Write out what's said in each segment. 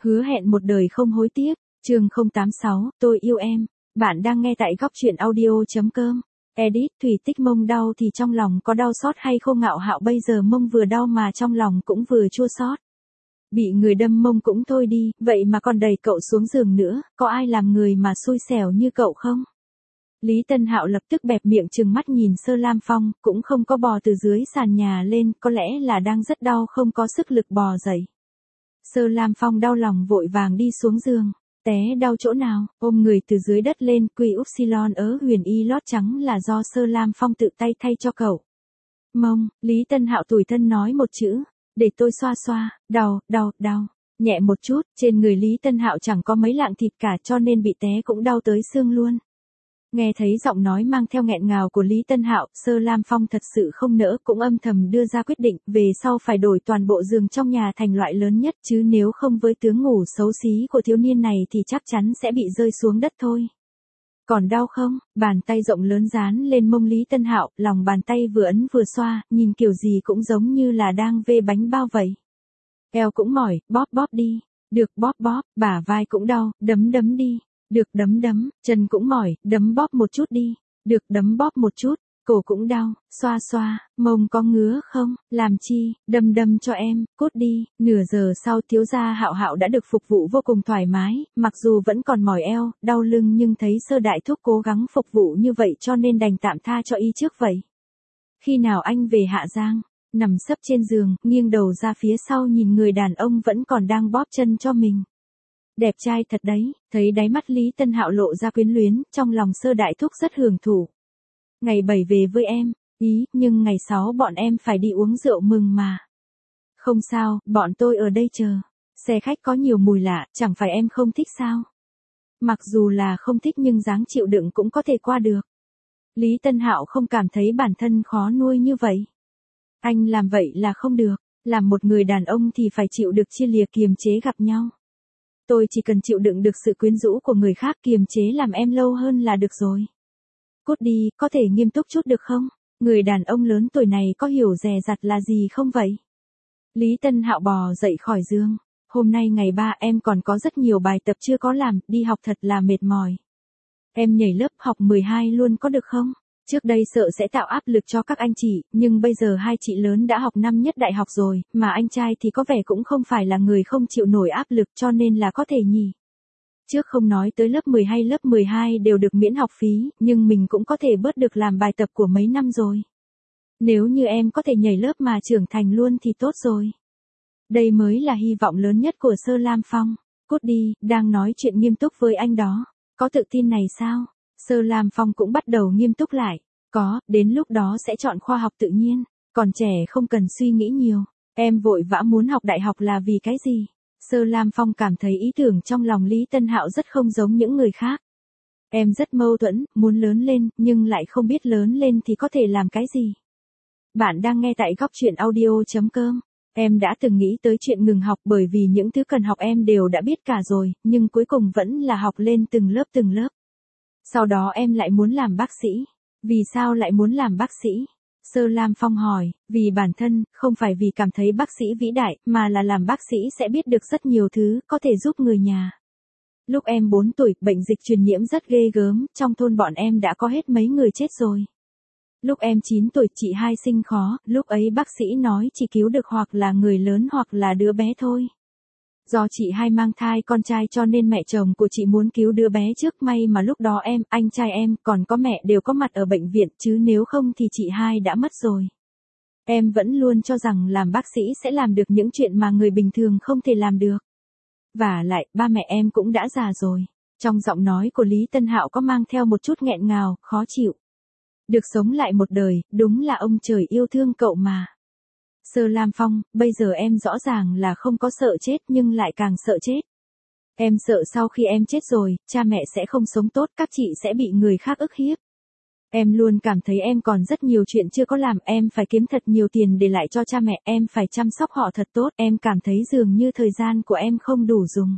Hứa hẹn một đời không hối tiếc, chương 086, tôi yêu em. Bạn đang nghe tại góc truyện audio.com. Edit, Thủy Tích mông đau thì trong lòng có đau xót hay không? Ngạo Hạo bây giờ mông vừa đau mà trong lòng cũng vừa chua xót. Bị người đâm mông cũng thôi đi, vậy mà còn đẩy cậu xuống giường nữa, có ai làm người mà xui xẻo như cậu không? Lý Tân Hạo lập tức bẹp miệng trừng mắt nhìn Sơ Lam Phong, cũng không có bò từ dưới sàn nhà lên, có lẽ là đang rất đau không có sức lực bò dậy. Sơ Lam Phong đau lòng vội vàng đi xuống giường. Té đau chỗ nào, ôm người từ dưới đất lên, quy upsilon huyền y lót trắng là do Sơ Lam Phong tự tay thay cho cậu. Mông, Lý Tân Hạo tủi thân nói một chữ, để tôi xoa xoa, đau, nhẹ một chút, trên người Lý Tân Hạo chẳng có mấy lạng thịt cả cho nên bị té cũng đau tới xương luôn. Nghe thấy giọng nói mang theo nghẹn ngào của Lý Tân Hạo, Sơ Lam Phong thật sự không nỡ, cũng âm thầm đưa ra quyết định, về sau phải đổi toàn bộ giường trong nhà thành loại lớn nhất, chứ nếu không với tướng ngủ xấu xí của thiếu niên này thì chắc chắn sẽ bị rơi xuống đất thôi. Còn đau không? Bàn tay rộng lớn dán lên mông Lý Tân Hạo, lòng bàn tay vừa ấn vừa xoa, nhìn kiểu gì cũng giống như là đang vê bánh bao vậy. Eo cũng mỏi, bóp đi. Được bóp, bả vai cũng đau, đấm đi. Được đấm, chân cũng mỏi, đấm bóp một chút đi. Được đấm bóp một chút, cổ cũng đau, xoa, mông có ngứa không? Làm chi, đâm cho em, cút đi. Nửa giờ sau thiếu gia Hạo Hạo đã được phục vụ vô cùng thoải mái, mặc dù vẫn còn mỏi eo, đau lưng nhưng thấy Sơ đại thúc cố gắng phục vụ như vậy cho nên đành tạm tha cho y trước vậy. Khi nào anh về Hạ Giang? Nằm sấp trên giường, nghiêng đầu ra phía sau nhìn người đàn ông vẫn còn đang bóp chân cho mình. Đẹp trai thật đấy, thấy đáy mắt Lý Tân Hạo lộ ra quyến luyến, trong lòng Sơ đại thúc rất hưởng thụ. Ngày 7 về với em, nhưng ngày 6 bọn em phải đi uống rượu mừng mà. Không sao, bọn tôi ở đây chờ. Xe khách có nhiều mùi lạ, chẳng phải em không thích sao? Mặc dù là không thích nhưng dáng chịu đựng cũng có thể qua được. Lý Tân Hạo không cảm thấy bản thân khó nuôi như vậy. Anh làm vậy là không được, làm một người đàn ông thì phải chịu được chia lìa kiềm chế gặp nhau. Tôi chỉ cần chịu đựng được sự quyến rũ của người khác, kiềm chế làm em lâu hơn là được rồi. Cút đi, có thể nghiêm túc chút được không? Người đàn ông lớn tuổi này có hiểu dè dặt là gì không vậy? Lý Tân Hạo bò dậy khỏi giường. Hôm nay ngày 3 em còn có rất nhiều bài tập chưa có làm, đi học thật là mệt mỏi. Em nhảy lớp học 12 luôn có được không? Trước đây sợ sẽ tạo áp lực cho các anh chị, nhưng bây giờ hai chị lớn đã học năm nhất đại học rồi, mà anh trai thì có vẻ cũng không phải là người không chịu nổi áp lực cho nên là có thể nhỉ. Trước không nói tới lớp 10 hay lớp 12 đều được miễn học phí, nhưng mình cũng có thể bớt được làm bài tập của mấy năm rồi. Nếu như em có thể nhảy lớp mà trưởng thành luôn thì tốt rồi. Đây mới là hy vọng lớn nhất của Sơ Lam Phong. Cút đi, đang nói chuyện nghiêm túc với anh đó. Có tự tin này sao? Sơ Lam Phong cũng bắt đầu nghiêm túc lại. Có, đến lúc đó sẽ chọn khoa học tự nhiên. Còn trẻ không cần suy nghĩ nhiều. Em vội vã muốn học đại học là vì cái gì? Sơ Lam Phong cảm thấy ý tưởng trong lòng Lý Tân Hạo rất không giống những người khác. Em rất mâu thuẫn, muốn lớn lên, nhưng lại không biết lớn lên thì có thể làm cái gì. Bạn đang nghe tại góc truyện audio.com. Em đã từng nghĩ tới chuyện ngừng học bởi vì những thứ cần học em đều đã biết cả rồi, nhưng cuối cùng vẫn là học lên từng lớp. Sau đó em lại muốn làm bác sĩ. Vì sao lại muốn làm bác sĩ? Sơ Lam Phong hỏi, vì bản thân, không phải vì cảm thấy bác sĩ vĩ đại, mà là làm bác sĩ sẽ biết được rất nhiều thứ, có thể giúp người nhà. Lúc em 4 tuổi, bệnh dịch truyền nhiễm rất ghê gớm, trong thôn bọn em đã có hết mấy người chết rồi. Lúc em 9 tuổi, chị hai sinh khó, lúc ấy bác sĩ nói chỉ cứu được hoặc là người lớn hoặc là đứa bé thôi. Do chị hai mang thai con trai cho nên mẹ chồng của chị muốn cứu đứa bé trước, may mà lúc đó em, anh trai em, còn có mẹ đều có mặt ở bệnh viện, chứ nếu không thì chị hai đã mất rồi. Em vẫn luôn cho rằng làm bác sĩ sẽ làm được những chuyện mà người bình thường không thể làm được. Vả lại, ba mẹ em cũng đã già rồi. Trong giọng nói của Lý Tân Hạo có mang theo một chút nghẹn ngào, khó chịu. Được sống lại một đời, đúng là ông trời yêu thương cậu mà. Sơ Lam Phong, bây giờ em rõ ràng là không có sợ chết nhưng lại càng sợ chết. Em sợ sau khi em chết rồi, cha mẹ sẽ không sống tốt, các chị sẽ bị người khác ức hiếp. Em luôn cảm thấy em còn rất nhiều chuyện chưa có làm, em phải kiếm thật nhiều tiền để lại cho cha mẹ, em phải chăm sóc họ thật tốt, em cảm thấy dường như thời gian của em không đủ dùng.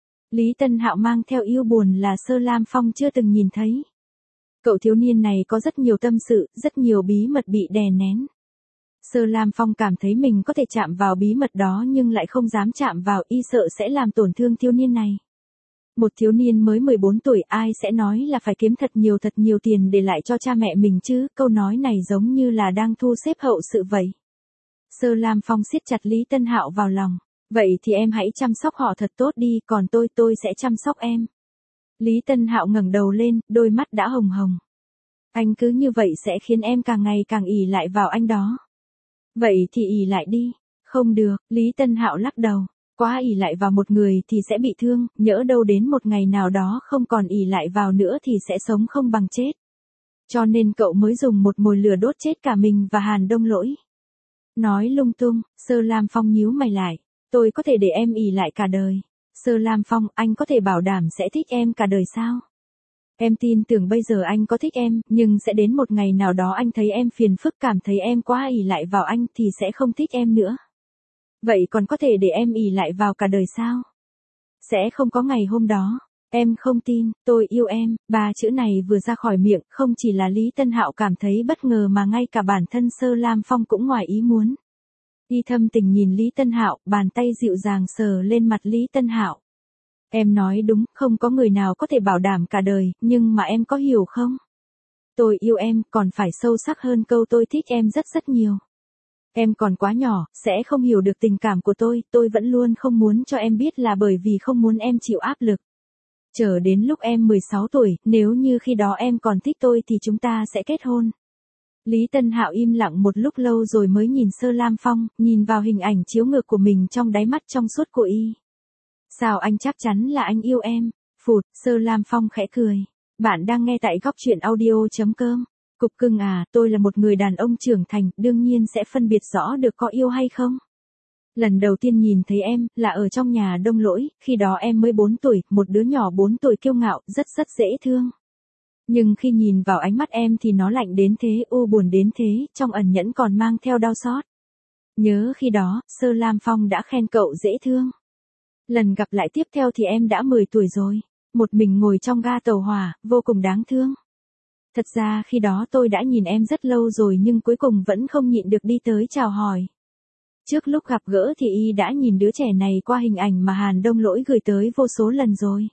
Lý Tân Hạo mang theo yêu buồn là Sơ Lam Phong chưa từng nhìn thấy. Cậu thiếu niên này có rất nhiều tâm sự, rất nhiều bí mật bị đè nén. Sơ Lam Phong cảm thấy mình có thể chạm vào bí mật đó nhưng lại không dám chạm vào, y sợ sẽ làm tổn thương thiếu niên này. Một thiếu niên mới 14 tuổi ai sẽ nói là phải kiếm thật nhiều tiền để lại cho cha mẹ mình chứ, câu nói này giống như là đang thu xếp hậu sự vậy. Sơ Lam Phong siết chặt Lý Tân Hạo vào lòng. Vậy thì em hãy chăm sóc họ thật tốt đi, còn tôi sẽ chăm sóc em. Lý Tân Hạo ngẩng đầu lên, đôi mắt đã hồng hồng. Anh cứ như vậy sẽ khiến em càng ngày càng ỷ lại vào anh đó. Vậy thì ỷ lại đi. Không được, Lý Tân Hạo lắc đầu. Quá ỷ lại vào một người thì sẽ bị thương, nhỡ đâu đến một ngày nào đó không còn ỷ lại vào nữa thì sẽ sống không bằng chết. Cho nên cậu mới dùng một mồi lửa đốt chết cả mình và Hàn Đông Lỗi. Nói lung tung, Sơ Lam Phong nhíu mày lại. Tôi có thể để em ỷ lại cả đời. Sơ Lam Phong, anh có thể bảo đảm sẽ thích em cả đời sao? Em tin tưởng bây giờ anh có thích em, nhưng sẽ đến một ngày nào đó anh thấy em phiền phức, cảm thấy em quá ỷ lại vào anh thì sẽ không thích em nữa. Vậy còn có thể để em ỷ lại vào cả đời sao? Sẽ không có ngày hôm đó. Em không tin, tôi yêu em, ba chữ này vừa ra khỏi miệng, không chỉ là Lý Tân Hạo cảm thấy bất ngờ mà ngay cả bản thân Sơ Lam Phong cũng ngoài ý muốn. Y thâm tình nhìn Lý Tân Hạo, bàn tay dịu dàng sờ lên mặt Lý Tân Hạo. Em nói đúng, không có người nào có thể bảo đảm cả đời, nhưng mà em có hiểu không? Tôi yêu em, còn phải sâu sắc hơn câu tôi thích em rất nhiều. Em còn quá nhỏ, sẽ không hiểu được tình cảm của tôi vẫn luôn không muốn cho em biết là bởi vì không muốn em chịu áp lực. Chờ đến lúc em 16 tuổi, nếu như khi đó em còn thích tôi thì chúng ta sẽ kết hôn. Lý Tân Hạo im lặng một lúc lâu rồi mới nhìn Sơ Lam Phong, nhìn vào hình ảnh chiếu ngược của mình trong đáy mắt trong suốt của y. Sao anh chắc chắn là anh yêu em? Phụt, Sơ Lam Phong khẽ cười. Bạn đang nghe tại góc truyện audio.com. Cục cưng à, tôi là một người đàn ông trưởng thành, đương nhiên sẽ phân biệt rõ được có yêu hay không. Lần đầu tiên nhìn thấy em, là ở trong nhà Đông Lỗi, khi đó em mới 4 tuổi, một đứa nhỏ 4 tuổi kiêu ngạo, rất dễ thương. Nhưng khi nhìn vào ánh mắt em thì nó lạnh đến thế, u buồn đến thế, trong ẩn nhẫn còn mang theo đau xót. Nhớ khi đó, Sơ Lam Phong đã khen cậu dễ thương. Lần gặp lại tiếp theo thì em đã 10 tuổi rồi, một mình ngồi trong ga tàu hỏa, vô cùng đáng thương. Thật ra khi đó tôi đã nhìn em rất lâu rồi nhưng cuối cùng vẫn không nhịn được đi tới chào hỏi. Trước lúc gặp gỡ thì y đã nhìn đứa trẻ này qua hình ảnh mà Hàn Đông Lỗi gửi tới vô số lần rồi.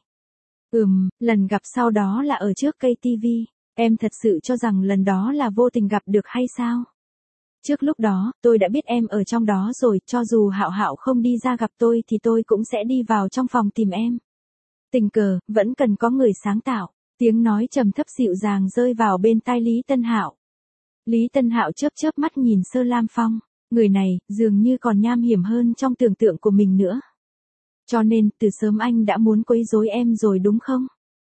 Lần gặp sau đó là ở trước cây tivi. Em thật sự cho rằng lần đó là vô tình gặp được hay sao? Trước lúc đó, tôi đã biết em ở trong đó rồi, cho dù Hạo Hạo không đi ra gặp tôi thì tôi cũng sẽ đi vào trong phòng tìm em. Tình cờ, vẫn cần có người sáng tạo. Tiếng nói trầm thấp dịu dàng rơi vào bên tai Lý Tân Hạo. Lý Tân Hạo chớp mắt nhìn Sơ Lam Phong. Người này, dường như còn nham hiểm hơn trong tưởng tượng của mình nữa. Cho nên, từ sớm anh đã muốn quấy rối em rồi đúng không?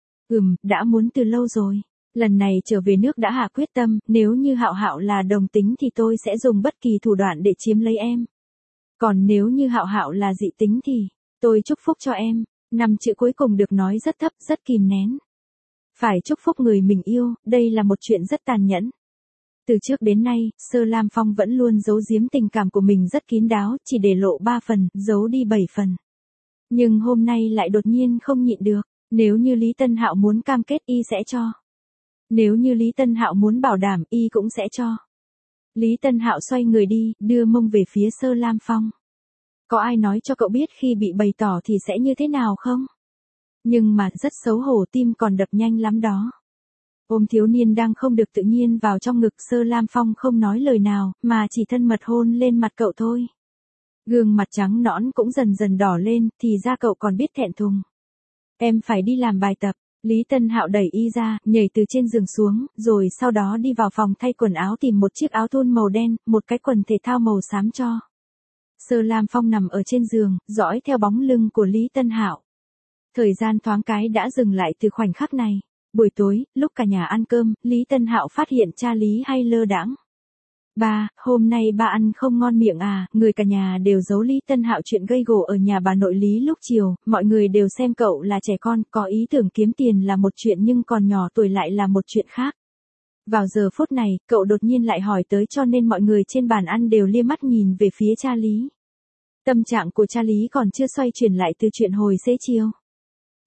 Đã muốn từ lâu rồi. Lần này trở về nước đã hạ quyết tâm, nếu như Hạo Hạo là đồng tính thì tôi sẽ dùng bất kỳ thủ đoạn để chiếm lấy em. Còn nếu như Hạo Hạo là dị tính thì, tôi chúc phúc cho em. 5 chữ cuối cùng được nói rất thấp, rất kìm nén. Phải chúc phúc người mình yêu, đây là một chuyện rất tàn nhẫn. Từ trước đến nay, Sơ Lam Phong vẫn luôn giấu giếm tình cảm của mình rất kín đáo, chỉ để lộ 3 phần, giấu đi 7 phần. Nhưng hôm nay lại đột nhiên không nhịn được, nếu như Lý Tân Hạo muốn cam kết y sẽ cho. Nếu như Lý Tân Hạo muốn bảo đảm y cũng sẽ cho. Lý Tân Hạo xoay người đi, đưa mông về phía Sơ Lam Phong. Có ai nói cho cậu biết khi bị bày tỏ thì sẽ như thế nào không? Nhưng mà rất xấu hổ, tim còn đập nhanh lắm đó. Ôm thiếu niên đang không được tự nhiên vào trong ngực, Sơ Lam Phong không nói lời nào, mà chỉ thân mật hôn lên mặt cậu thôi. Gương mặt trắng nõn cũng dần dần đỏ lên, thì ra cậu còn biết thẹn thùng. Em phải đi làm bài tập. Lý Tân Hạo đẩy y ra, nhảy từ trên giường xuống, rồi sau đó đi vào phòng thay quần áo tìm một chiếc áo thun màu đen, một cái quần thể thao màu xám cho. Sơ Lam Phong nằm ở trên giường, dõi theo bóng lưng của Lý Tân Hạo. Thời gian thoáng cái đã dừng lại từ khoảnh khắc này. Buổi tối, lúc cả nhà ăn cơm, Lý Tân Hạo phát hiện cha Lý hay lơ đãng. Ba, hôm nay ba ăn không ngon miệng à? Người cả nhà đều giấu Lý Tân Hạo chuyện gây gổ ở nhà bà nội Lý lúc chiều, mọi người đều xem cậu là trẻ con, có ý tưởng kiếm tiền là một chuyện nhưng còn nhỏ tuổi lại là một chuyện khác. Vào giờ phút này, cậu đột nhiên lại hỏi tới cho nên mọi người trên bàn ăn đều lia mắt nhìn về phía cha Lý. Tâm trạng của cha Lý còn chưa xoay chuyển lại từ chuyện hồi xế chiều.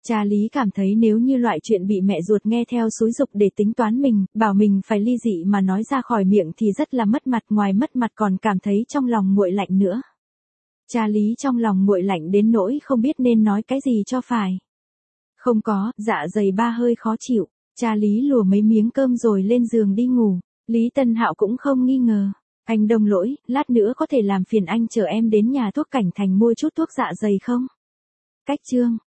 Cha Lý cảm thấy nếu như loại chuyện bị mẹ ruột nghe theo xúi giục để tính toán mình, bảo mình phải ly dị mà nói ra khỏi miệng thì rất là mất mặt, ngoài mất mặt còn cảm thấy trong lòng nguội lạnh nữa. Cha Lý trong lòng nguội lạnh đến nỗi không biết nên nói cái gì cho phải. Không có, dạ dày ba hơi khó chịu, cha Lý lùa mấy miếng cơm rồi lên giường đi ngủ. Lý Tân Hạo cũng không nghi ngờ. Anh Đông Lỗi, lát nữa có thể làm phiền anh chở em đến nhà thuốc Cảnh Thành mua chút thuốc dạ dày không? Cách chương